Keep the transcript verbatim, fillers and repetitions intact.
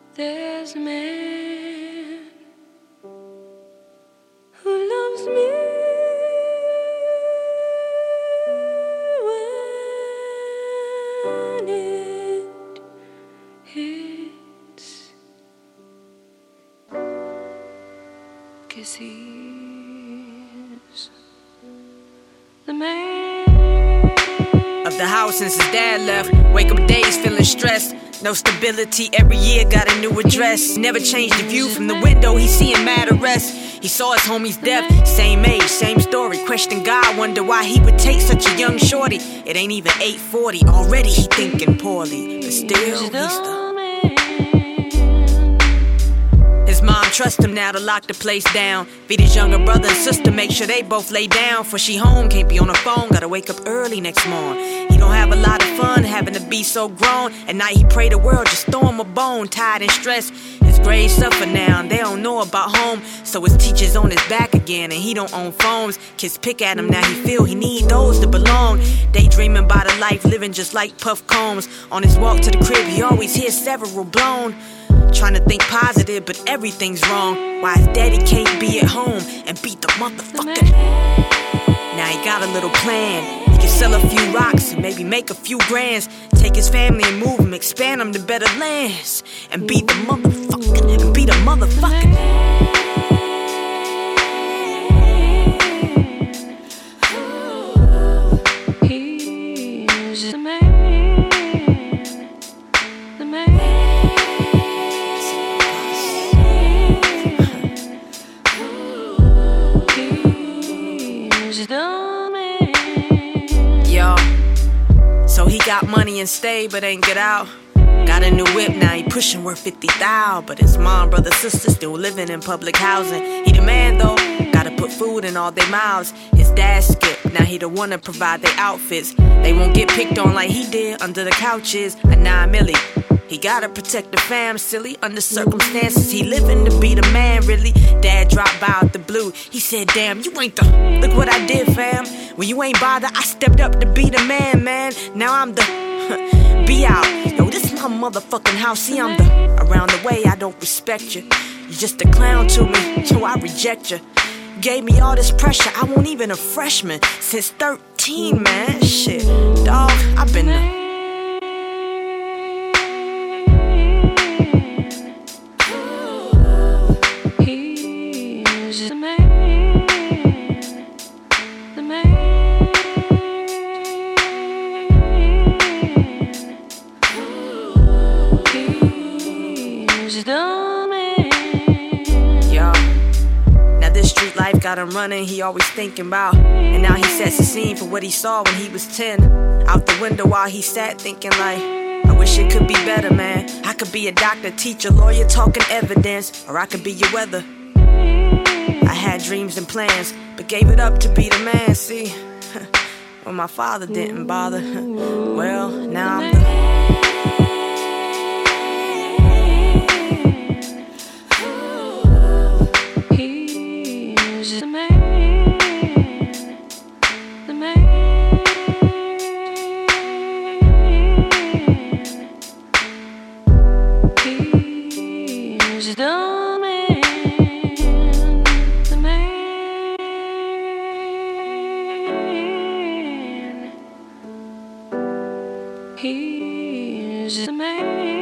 There's a man who loves me when it hits, 'cause he's the man of the house since his dad left. Wake up days feeling stressed. No stability, every year got a new address. Never changed the view from the window, he seeing mad arrest. He saw his homie's death, same age, same story. Question God, wonder why he would take such a young shorty. It ain't even eight forty, already he thinking poorly. But still, he's the His mom trusts him now to lock the place down. Feed his younger brother and sister, make sure they both lay down. For she home, can't be on the phone, gotta wake up early next morning. He don't have a lot of fun having to be so grown. At night he pray the world just throw him a bone. Tired and stressed, his grades suffer now. They don't know about home, so his teacher's on his back again. And he don't own phones, kids pick at him now. He feel he need those to belong. Daydreaming about a life living just like Puff Combs. On his walk to the crib he always hears several blown. Trying to think positive, but everything's wrong. Why his daddy can't be at home and beat the motherfucker? Now he got a little plan. He can sell a few rocks and maybe make a few grands. Take his family and move him, expand them to better lands. And beat the motherfucker, and beat a motherfucker. He's the man, the man. Yo, so he got money and stay, but ain't get out. Got a new whip now, he pushing worth fifty thousand. But his mom, brother, sister still living in public housing. He the man though, gotta put food in all their mouths. His dad skipped, now he the one to provide their outfits. They won't get picked on like he did under the couches. A nine milli. He gotta protect the fam, silly. Under circumstances, he living to be the man, really. Dad dropped by out the blue. He said, damn, you ain't the... Look what I did, fam. When you ain't bothered, I stepped up to be the man, man. Now I'm the... Be out. Yo, this my motherfucking house. See, I'm the... Around the way, I don't respect you. You just a clown to me. Yo, I reject you. Gave me all this pressure. I won't even a freshman. Since thirteen, man. Shit. Dog, I've been the... He's the man, the man. He's the man. Yo, now this street life got him running, he always thinking about. And now he sets the scene for what he saw when he was ten. Out the window while he sat thinking like, I wish it could be better, man. I could be a doctor, teacher, lawyer, talking evidence. Or I could be your weather. I had dreams and plans, but gave it up to be the man, see. When my father didn't bother. Well, now I'm the... He's the man, the man. He's the man, the man. He's the man.